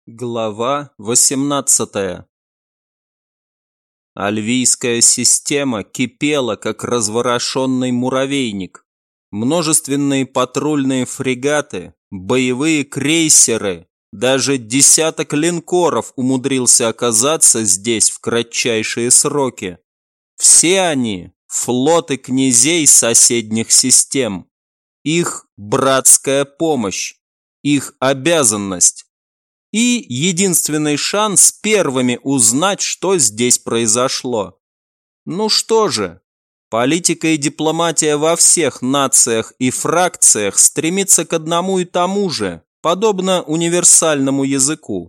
Глава 18. Альвийская система кипела, как разворошенный муравейник. Множественные патрульные фрегаты, боевые крейсеры, даже десяток линкоров умудрился оказаться здесь в кратчайшие сроки. Все они – флоты князей соседних систем. Их братская помощь, их обязанность. И единственный шанс первыми узнать, что здесь произошло. Ну что же, политика и дипломатия во всех нациях и фракциях стремится к одному и тому же, подобно универсальному языку.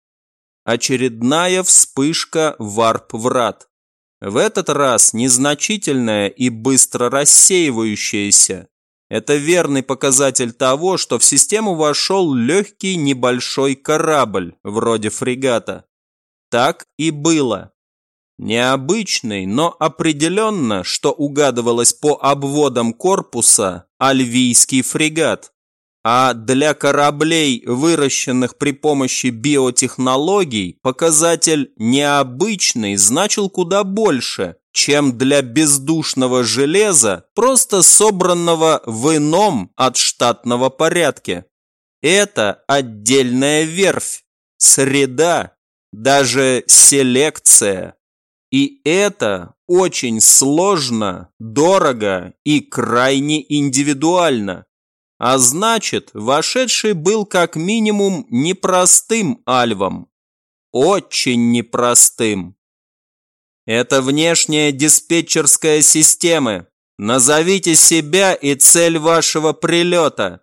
Очередная вспышка варп-врат. В этот раз незначительная и быстро рассеивающаяся. Это верный показатель того, что в систему вошел легкий небольшой корабль, вроде фрегата. Так и было. Необычный, но определенно, что угадывалось по обводам корпуса, альвийский фрегат. А для кораблей, выращенных при помощи биотехнологий, показатель «необычный» значил куда больше, чем для бездушного железа, просто собранного в ином от штатного порядке. Это отдельная верфь, среда, даже селекция. И это очень сложно, дорого и крайне индивидуально. А значит, вошедший был как минимум непростым альвом. Очень непростым. Это внешняя диспетчерская система. Назовите себя и цель вашего прилета.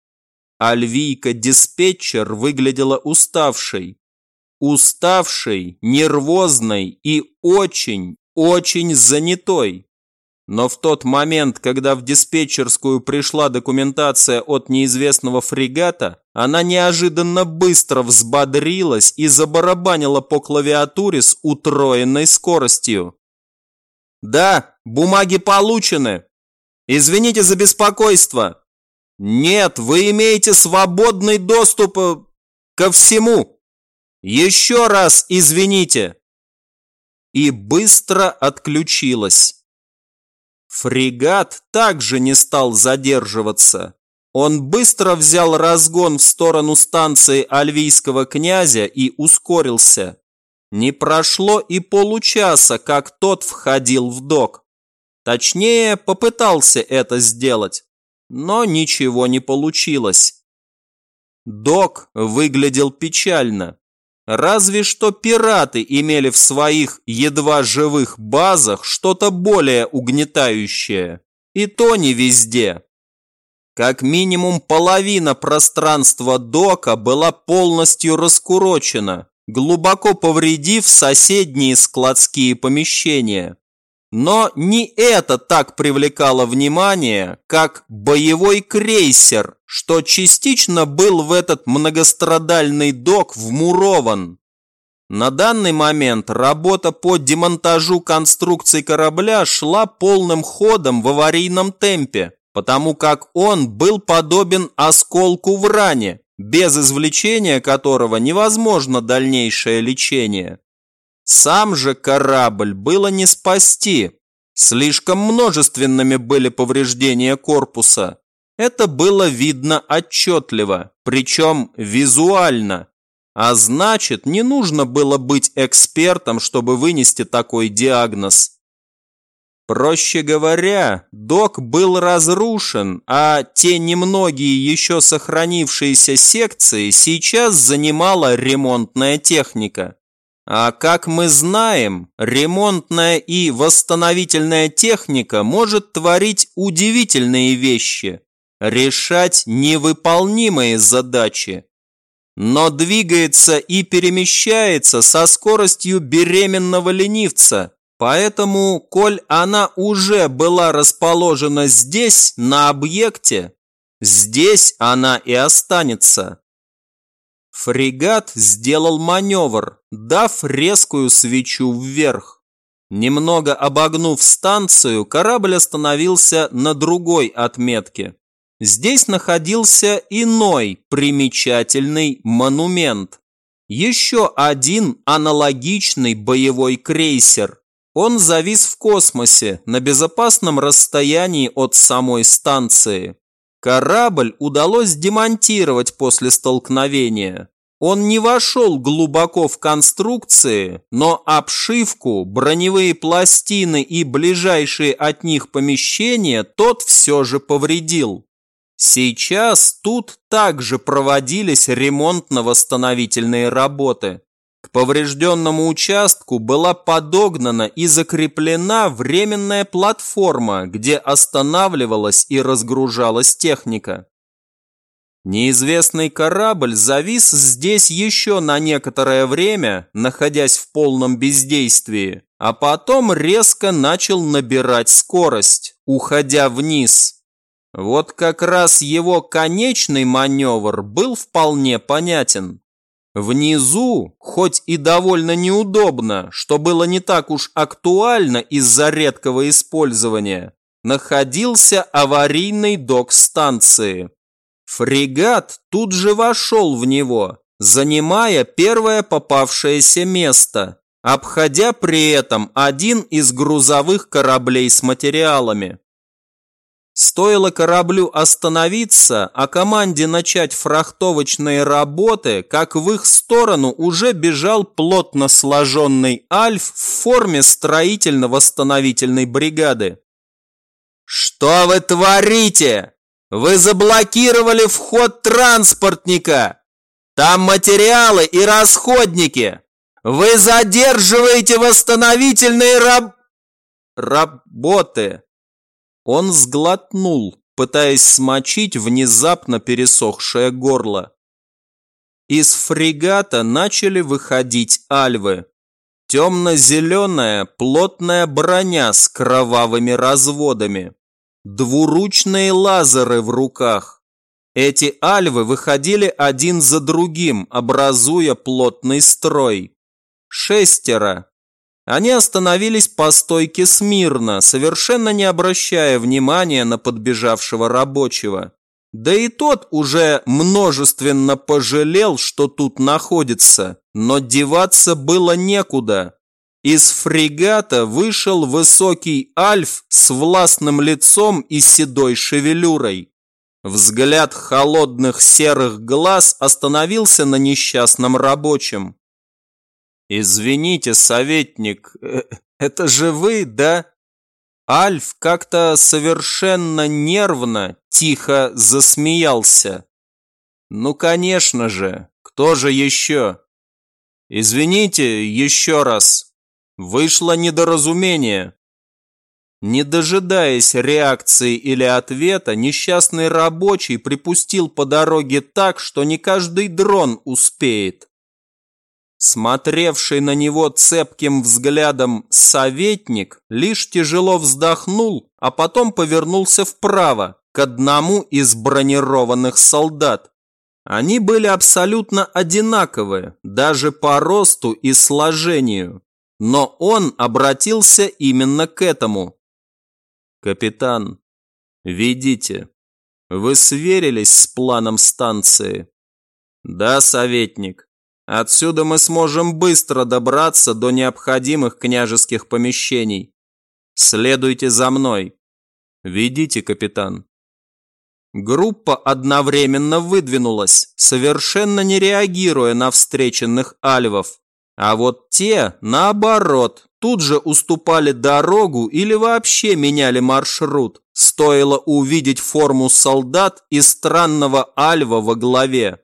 Альвийка-диспетчер выглядела уставшей. Уставшей, нервозной и очень занятой. Но в тот момент, когда в диспетчерскую пришла документация от неизвестного фрегата, она неожиданно быстро взбодрилась и забарабанила по клавиатуре с утроенной скоростью. «Да, бумаги получены. Извините за беспокойство. Нет, вы имеете свободный доступ ко всему. Еще раз извините». И быстро отключилась. Фрегат также не стал задерживаться. Он быстро взял разгон в сторону станции альвийского князя и ускорился. Не прошло и получаса, как тот входил в док. Точнее, попытался это сделать, но ничего не получилось. Док выглядел печально. Разве что пираты имели в своих едва живых базах что-то более угнетающее. И то не везде. Как минимум половина пространства дока была полностью раскурочена, глубоко повредив соседние складские помещения. Но не это так привлекало внимание, как боевой крейсер, что частично был в этот многострадальный док вмурован. На данный момент работа по демонтажу конструкции корабля шла полным ходом в аварийном темпе, потому как он был подобен осколку в ране, без извлечения которого невозможно дальнейшее лечение. Сам же корабль было не спасти. Слишком множественными были повреждения корпуса. Это было видно отчетливо, причем визуально. А значит, не нужно было быть экспертом, чтобы вынести такой диагноз. Проще говоря, док был разрушен, а те немногие еще сохранившиеся секции сейчас занимала ремонтная техника. А как мы знаем, ремонтная и восстановительная техника может творить удивительные вещи, решать невыполнимые задачи, но двигается и перемещается со скоростью беременного ленивца. Поэтому, коль она уже была расположена здесь, на объекте, здесь она и останется. Фрегат сделал маневр, дав резкую свечу вверх. Немного обогнув станцию, корабль остановился на другой отметке. Здесь находился иной примечательный монумент. Еще один аналогичный боевой крейсер. Он завис в космосе на безопасном расстоянии от самой станции. Корабль удалось демонтировать после столкновения. Он не вошел глубоко в конструкции, но обшивку, броневые пластины и ближайшие от них помещения тот все же повредил. Сейчас тут также проводились ремонтно-восстановительные работы. К поврежденному участку была подогнана и закреплена временная платформа, где останавливалась и разгружалась техника. Неизвестный корабль завис здесь еще на некоторое время, находясь в полном бездействии, а потом резко начал набирать скорость, уходя вниз. Вот как раз его конечный маневр был вполне понятен. Внизу, хоть и довольно неудобно, что было не так уж актуально из-за редкого использования, находился аварийный док станции. Фрегат тут же вошел в него, занимая первое попавшееся место, обходя при этом один из грузовых кораблей с материалами. Стоило кораблю остановиться, а команде начать фрахтовочные работы, как в их сторону уже бежал плотно сложенный Альф в форме строительно-восстановительной бригады. «Что вы творите? Вы заблокировали вход транспортника! Там материалы и расходники! Вы задерживаете восстановительные работы!» Он сглотнул, пытаясь смочить внезапно пересохшее горло. Из фрегата начали выходить альвы. Темно-зеленая плотная броня с кровавыми разводами. Двуручные лазеры в руках. Эти альвы выходили один за другим, образуя плотный строй. 6. Они остановились по стойке смирно, совершенно не обращая внимания на подбежавшего рабочего. Да и тот уже множественно пожалел, что тут находится, но деваться было некуда. Из фрегата вышел высокий Альф с властным лицом и седой шевелюрой. Взгляд холодных серых глаз остановился на несчастном рабочем. «Извините, советник, это же вы, да?» Альф как-то совершенно нервно, тихо засмеялся. «Ну, конечно же, кто же еще?» «Извините еще раз, вышло недоразумение». Не дожидаясь реакции или ответа, несчастный рабочий припустил по дороге так, что не каждый дрон успеет. Смотревший на него цепким взглядом советник лишь тяжело вздохнул, а потом повернулся вправо, к одному из бронированных солдат. Они были абсолютно одинаковые, даже по росту и сложению. Но он обратился именно к этому. «Капитан, ведите. Вы сверились с планом станции?» «Да, советник. Отсюда мы сможем быстро добраться до необходимых княжеских помещений. Следуйте за мной. Ведите, капитан». Группа одновременно выдвинулась, совершенно не реагируя на встреченных альвов. А вот те, наоборот, тут же уступали дорогу или вообще меняли маршрут. Стоило увидеть форму солдат и странного альва во главе.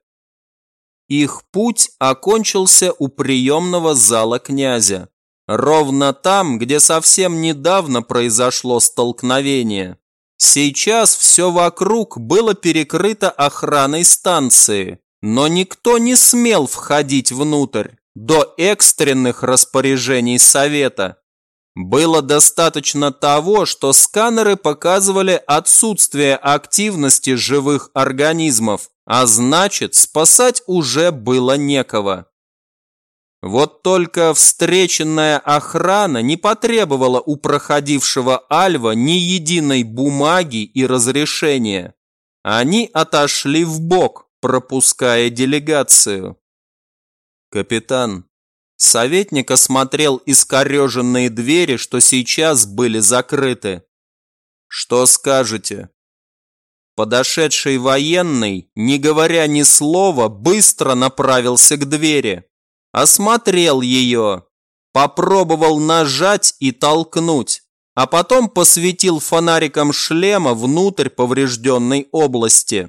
Их путь окончился у приемного зала князя. Ровно там, где совсем недавно произошло столкновение. Сейчас все вокруг было перекрыто охраной станции, но никто не смел входить внутрь до экстренных распоряжений совета. Было достаточно того, что сканеры показывали отсутствие активности живых организмов, а значит, спасать уже было некого. Вот только встреченная охрана не потребовала у проходившего альва ни единой бумаги и разрешения. Они отошли вбок, пропуская делегацию. «Капитан». Советник осмотрел искореженные двери, что сейчас были закрыты. «Что скажете?» Подошедший военный, не говоря ни слова, быстро направился к двери. Осмотрел ее, попробовал нажать и толкнуть, а потом посветил фонариком шлема внутрь поврежденной области.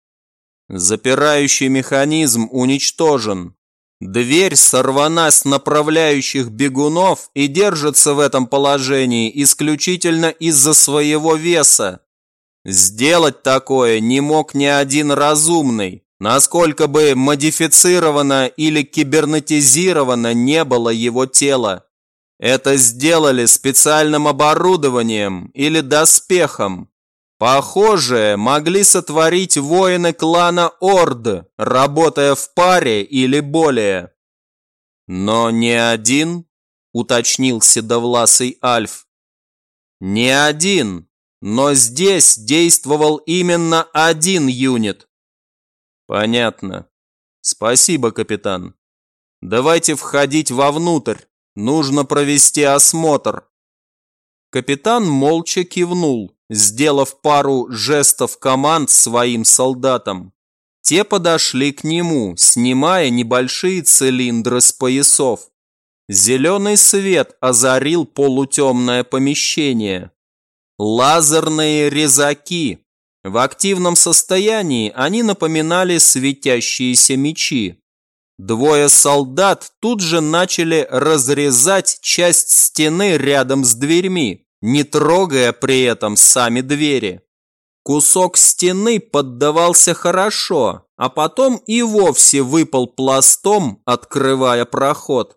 Запирающий механизм уничтожен. Дверь сорвана с направляющих бегунов и держится в этом положении исключительно из-за своего веса. Сделать такое не мог ни один разумный, насколько бы модифицировано или кибернетизировано не было его тело. Это сделали специальным оборудованием или доспехом. Похожее могли сотворить воины клана Орд, работая в паре или более. Но не один, уточнил седовласый Альф. Не один. Но здесь действовал именно один юнит. Понятно. Спасибо, капитан. Давайте входить вовнутрь. Нужно провести осмотр. Капитан молча кивнул, сделав пару жестов команд своим солдатам. Те подошли к нему, снимая небольшие цилиндры с поясов. Зеленый свет озарил полутемное помещение. Лазерные резаки. В активном состоянии они напоминали светящиеся мечи. Двое солдат тут же начали разрезать часть стены рядом с дверьми, не трогая при этом сами двери. Кусок стены поддавался хорошо, а потом и вовсе выпал пластом, открывая проход.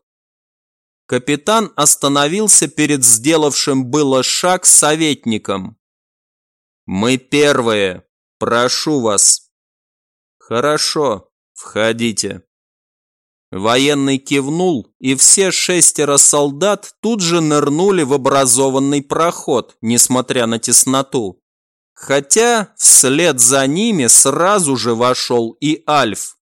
Капитан остановился перед сделавшим было шаг советником. «Мы первые. Прошу вас». «Хорошо, входите». Военный кивнул, и все 6 солдат тут же нырнули в образованный проход, несмотря на тесноту. Хотя вслед за ними сразу же вошел и Альф.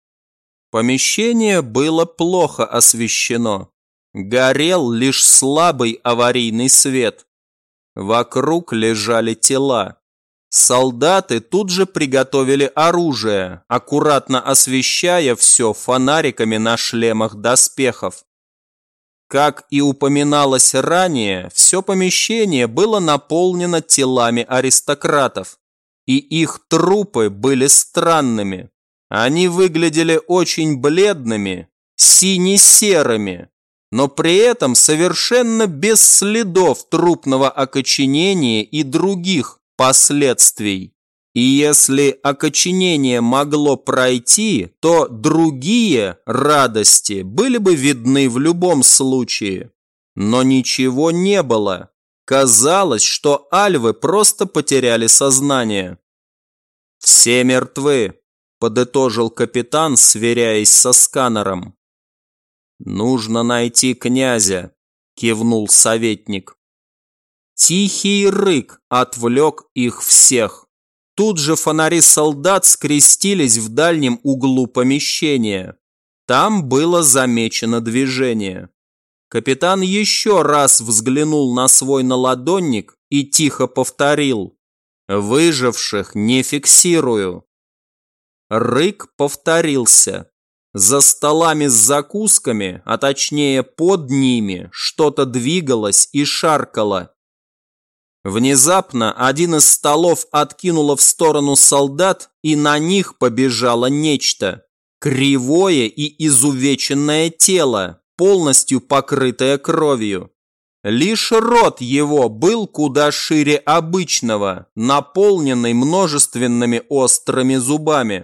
Помещение было плохо освещено. Горел лишь слабый аварийный свет. Вокруг лежали тела. Солдаты тут же приготовили оружие, аккуратно освещая все фонариками на шлемах доспехов. Как и упоминалось ранее, все помещение было наполнено телами аристократов, и их трупы были странными. Они выглядели очень бледными, сине-серыми, но при этом совершенно без следов трупного окоченения и других последствий. И если окоченение могло пройти, то другие радости были бы видны в любом случае. Но ничего не было. Казалось, что альвы просто потеряли сознание. «Все мертвы», – подытожил капитан, сверяясь со сканером. «Нужно найти князя», – кивнул советник. Тихий рык отвлек их всех. Тут же фонари солдат скрестились в дальнем углу помещения. Там было замечено движение. Капитан еще раз взглянул на свой наладонник и тихо повторил: «Выживших не фиксирую». Рык повторился. За столами с закусками, а точнее под ними, что-то двигалось и шаркало. Внезапно один из столов откинуло в сторону солдат, и на них побежало нечто. Кривое и изувеченное тело, полностью покрытое кровью. Лишь рот его был куда шире обычного, наполненный множественными острыми зубами.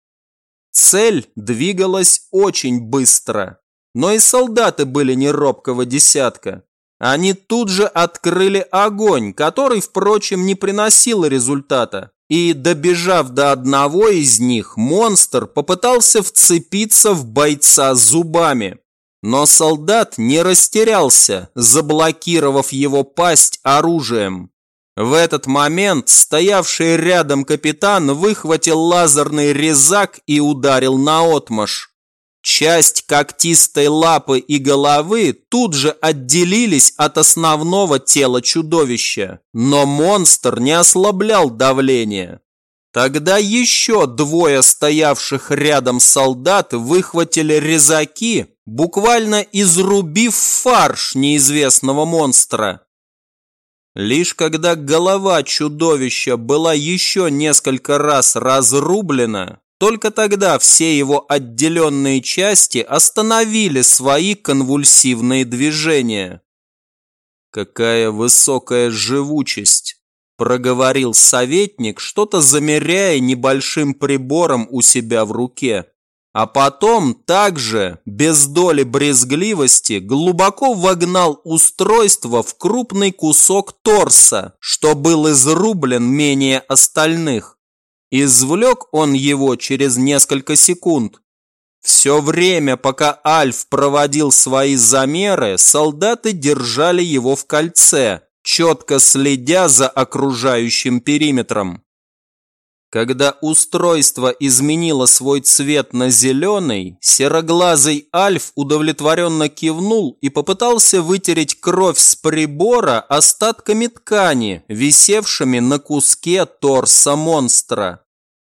Цель двигалась очень быстро, но и солдаты были не робкого десятка. Они тут же открыли огонь, который, впрочем, не приносил результата. И, добежав до одного из них, монстр попытался вцепиться в бойца зубами. Но солдат не растерялся, заблокировав его пасть оружием. В этот момент стоявший рядом капитан выхватил лазерный резак и ударил наотмашь. Часть когтистой лапы и головы тут же отделились от основного тела чудовища, но монстр не ослаблял давление. Тогда еще двое стоявших рядом солдат выхватили резаки, буквально изрубив фарш неизвестного монстра. Лишь когда голова чудовища была еще несколько раз разрублена, только тогда все его отделенные части остановили свои конвульсивные движения. «Какая высокая живучесть!» – проговорил советник, что-то замеряя небольшим прибором у себя в руке. А потом также, без доли брезгливости, глубоко вогнал устройство в крупный кусок торса, что был изрублен менее остальных. Извлек он его через несколько секунд. Все время, пока Альф проводил свои замеры, солдаты держали его в кольце, четко следя за окружающим периметром. Когда устройство изменило свой цвет на зеленый, сероглазый Альф удовлетворенно кивнул и попытался вытереть кровь с прибора остатками ткани, висевшими на куске торса монстра.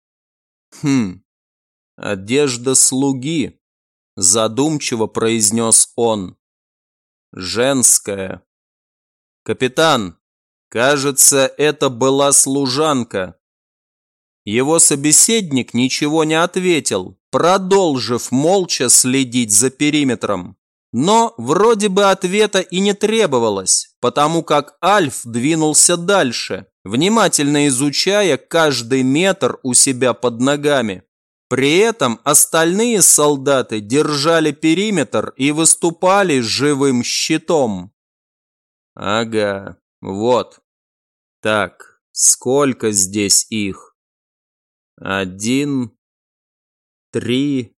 «Одежда слуги», – задумчиво произнес он. «Женская. Капитан, кажется, это была служанка». Его собеседник ничего не ответил, продолжив молча следить за периметром. Но вроде бы ответа и не требовалось, потому как Альф двинулся дальше, внимательно изучая каждый метр у себя под ногами. При этом остальные солдаты держали периметр и выступали живым щитом. Ага, вот. Так, сколько здесь их? 1, 3,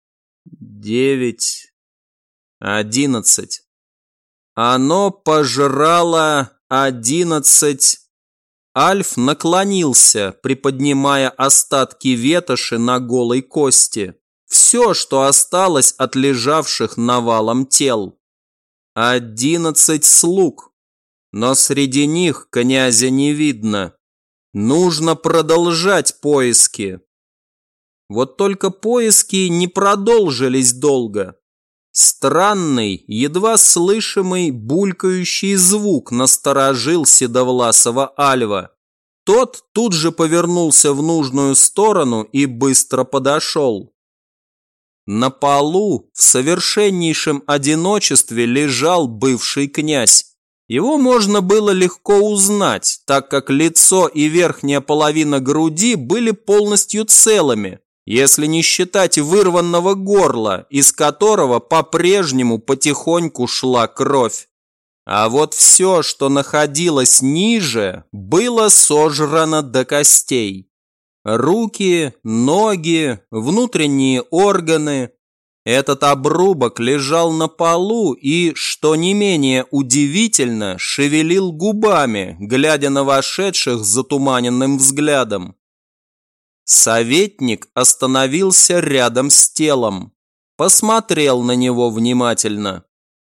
9, 11. Оно пожрало 11. Альф наклонился, приподнимая остатки ветоши на голой кости. Все, что осталось от лежавших навалом тел. 11 слуг. Но среди них князя не видно. Нужно продолжать поиски. Вот только поиски не продолжились долго. Странный, едва слышимый булькающий звук насторожил седовласого Альва. Тот тут же повернулся в нужную сторону и быстро подошел. На полу в совершеннейшем одиночестве лежал бывший князь. Его можно было легко узнать, так как лицо и верхняя половина груди были полностью целыми, если не считать вырванного горла, из которого по-прежнему потихоньку шла кровь. А вот все, что находилось ниже, было сожрано до костей. Руки, ноги, внутренние органы. Этот обрубок лежал на полу и, что не менее удивительно, шевелил губами, глядя на вошедших с затуманенным взглядом. Советник остановился рядом с телом, посмотрел на него внимательно.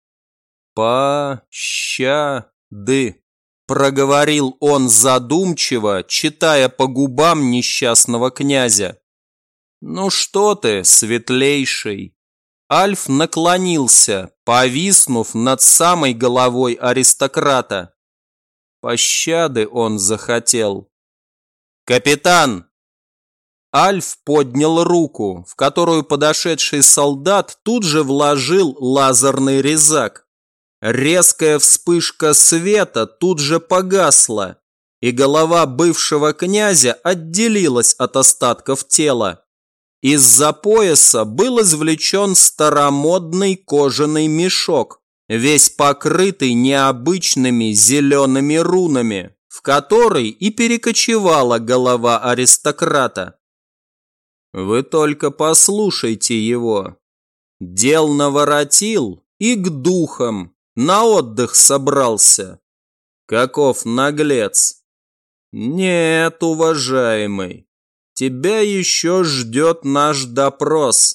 «Пощады», – проговорил он задумчиво, читая по губам несчастного князя. «Ну что ты, светлейший?» Альф наклонился, повиснув над самой головой аристократа. Пощады он захотел. «Капитан!» Альф поднял руку, в которую подошедший солдат тут же вложил лазерный резак. Резкая вспышка света тут же погасла, и голова бывшего князя отделилась от остатков тела. Из-за пояса был извлечен старомодный кожаный мешок, весь покрытый необычными зелеными рунами, в который и перекочевала голова аристократа. Вы только послушайте его. Дел наворотил и к духам, на отдых собрался. Каков наглец! Нет, уважаемый. Тебя еще ждет наш допрос.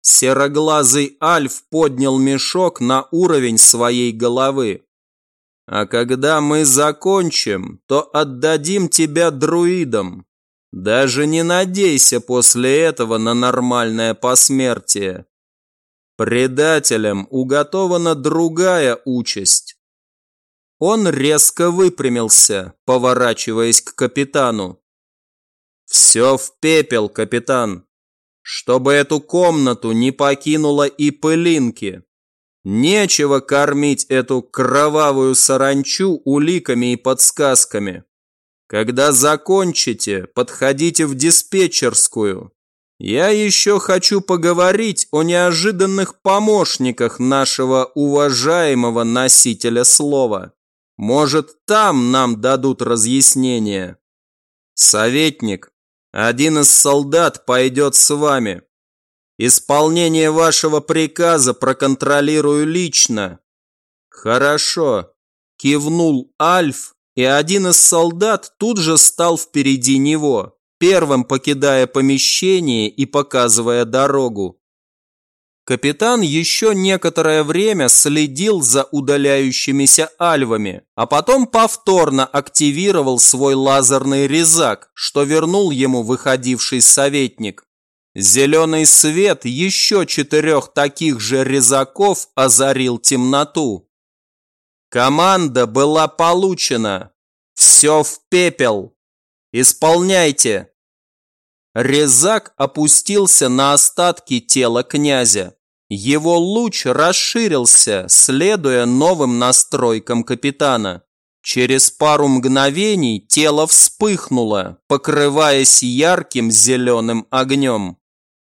Сероглазый Альф поднял мешок на уровень своей головы. А когда мы закончим, то отдадим тебя друидам. Даже не надейся после этого на нормальное посмертие. Предателям уготована другая участь. Он резко выпрямился, поворачиваясь к капитану. Все в пепел, капитан. Чтобы эту комнату не покинуло и пылинки. Нечего кормить эту кровавую саранчу уликами и подсказками. Когда закончите, подходите в диспетчерскую. Я еще хочу поговорить о неожиданных помощниках нашего уважаемого носителя слова. Может, там нам дадут разъяснение. Советник, один из солдат пойдет с вами. Исполнение вашего приказа проконтролирую лично. Хорошо, кивнул Альф, и один из солдат тут же стал впереди него, первым покидая помещение и показывая дорогу. Капитан еще некоторое время следил за удаляющимися альвами, а потом повторно активировал свой лазерный резак, что вернул ему выходивший советник. Зеленый свет еще 4 таких же резаков озарил темноту. Команда была получена. Все в пепел. Исполняйте. Резак опустился на остатки тела князя. Его луч расширился, следуя новым настройкам капитана. Через пару мгновений тело вспыхнуло, покрываясь ярким зеленым огнем.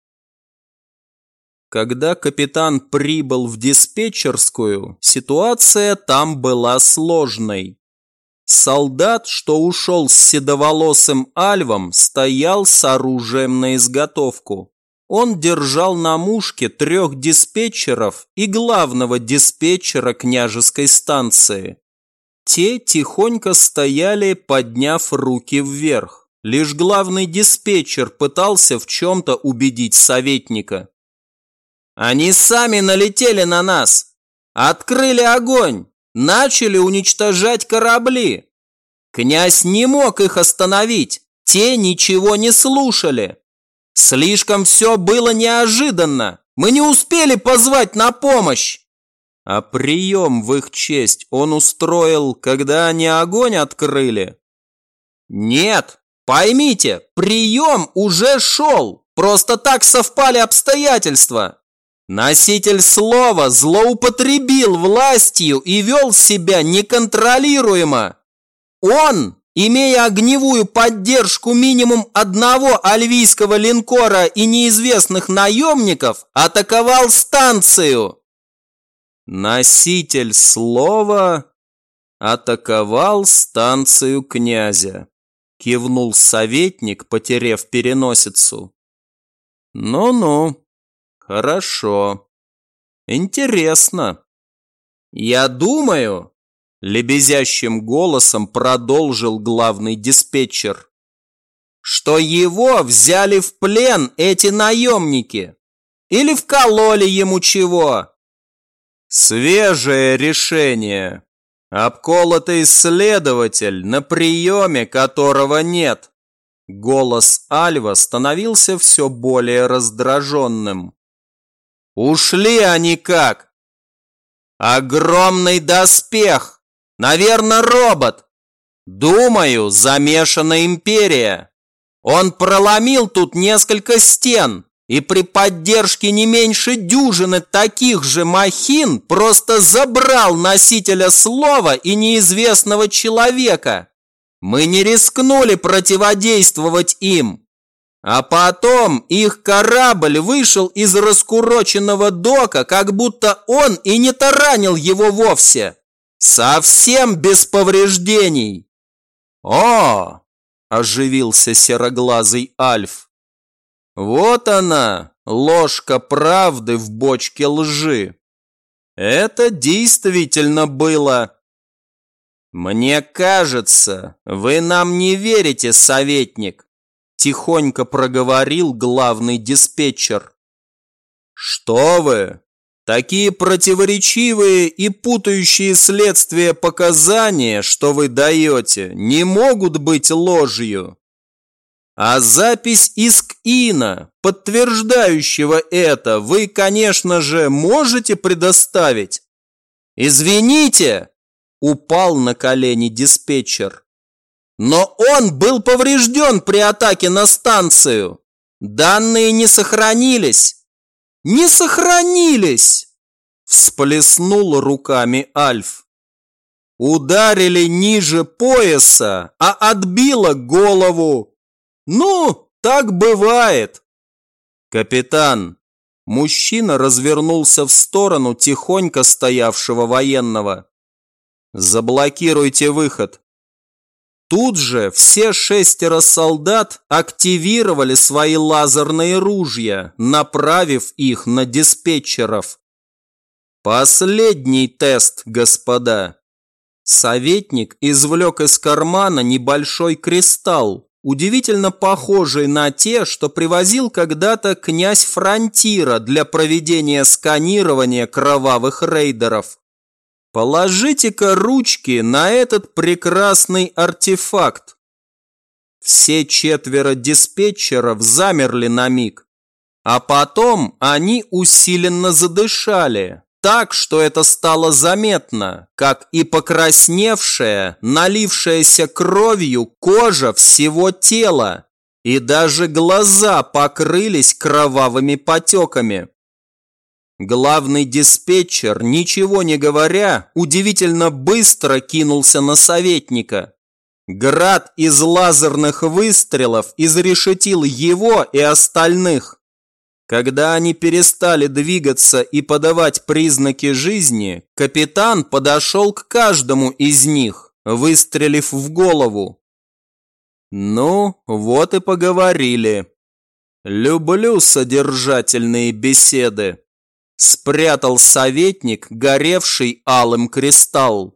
Когда капитан прибыл в диспетчерскую, ситуация там была сложной. Солдат, что ушел с седоволосым Альвом, стоял с оружием на изготовку. Он держал на мушке 3 диспетчеров и главного диспетчера княжеской станции. Те тихонько стояли, подняв руки вверх. Лишь главный диспетчер пытался в чем-то убедить советника. «Они сами налетели на нас! Открыли огонь! Начали уничтожать корабли! Князь не мог их остановить! Те ничего не слушали! Слишком все было неожиданно! Мы не успели позвать на помощь!» А прием в их честь он устроил, когда они огонь открыли? Нет, поймите, прием уже шел, просто так совпали обстоятельства. Носитель слова злоупотребил властью и вел себя неконтролируемо. Он, имея огневую поддержку минимум 1 альвийского линкора и неизвестных наемников, атаковал станцию. Носитель слова атаковал станцию князя, кивнул советник, потеряв переносицу. Ну-ну. Хорошо. Интересно. Я думаю, лебезящим голосом продолжил главный диспетчер, что его взяли в плен эти наемники. Или вкололи ему чего. Свежее решение. Обколотый следователь, на приеме которого нет. Голос Альва становился все более раздраженным. Ушли они как? Огромный доспех. Наверное, робот. Думаю, замешана империя. Он проломил тут несколько стен и при поддержке не меньше дюжины таких же махин просто забрал носителя слова и неизвестного человека. Мы не рискнули противодействовать им. А потом их корабль вышел из раскуроченного дока, как будто он и не таранил его вовсе. Совсем без повреждений. О! Оживился сероглазый Альф. Вот она, ложка правды в бочке лжи. Это действительно было. Мне кажется, вы нам не верите, советник. Тихонько проговорил главный диспетчер. Что вы? Такие противоречивые и путающие следствие показания, что вы даете, не могут быть ложью. А запись из КИНа, подтверждающего это, вы, конечно же, можете предоставить? Извините, упал на колени диспетчер. Но он был поврежден при атаке на станцию. Данные не сохранились. Не сохранились! Всплеснул руками Альф. Ударили ниже пояса, а отбило голову. Ну, так бывает. Капитан. Мужчина развернулся в сторону тихонько стоявшего военного. Заблокируйте выход. Тут же все 6 солдат активировали свои лазерные ружья, направив их на диспетчеров. Последний тест, господа. Советник извлек из кармана небольшой кристалл, удивительно похожий на те, что привозил когда-то князь Фронтира для проведения сканирования кровавых рейдеров. Положите-ка ручки на этот прекрасный артефакт. Все 4 диспетчеров замерли на миг, а потом они усиленно задышали, так что это стало заметно, как и покрасневшая, налившаяся кровью кожа всего тела, и даже глаза покрылись кровавыми потеками. Главный диспетчер, ничего не говоря, удивительно быстро кинулся на советника. Град из лазерных выстрелов изрешетил его и остальных. Когда они перестали двигаться и подавать признаки жизни, капитан подошел к каждому из них, выстрелив в голову. Ну, вот и поговорили. Люблю содержательные беседы. Спрятал советник горевший алым кристалл.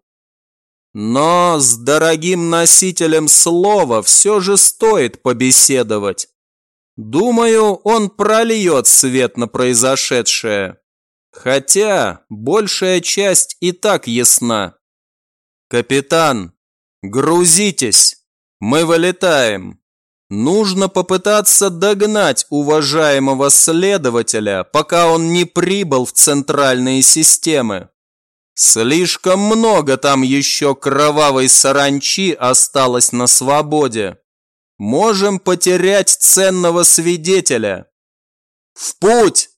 Но с дорогим носителем слова все же стоит побеседовать. Думаю, он прольет свет на произошедшее. Хотя большая часть и так ясна. Капитан, грузитесь, мы вылетаем. Нужно попытаться догнать уважаемого следователя, пока он не прибыл в центральные системы. Слишком много там еще кровавой саранчи осталось на свободе. Можем потерять ценного свидетеля. В путь!